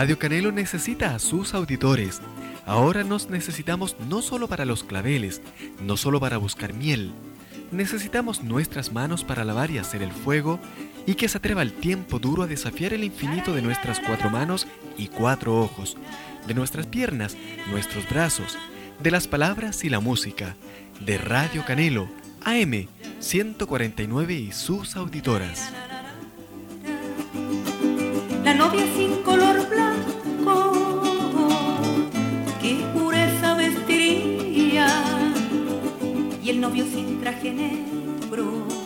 Radio Canelo necesita a sus auditores. Ahora nos necesitamos no solo para los claveles, no solo para buscar miel. Necesitamos nuestras manos para lavar y hacer el fuego, y que se atreva el tiempo duro a desafiar el infinito de nuestras 4 manos y 4 ojos, de nuestras piernas, nuestros brazos, de las palabras y la música, de Radio Canelo, AM 149 y sus auditoras. La novia sin color blanco, qué pureza vestiría, y el novio sin traje negro,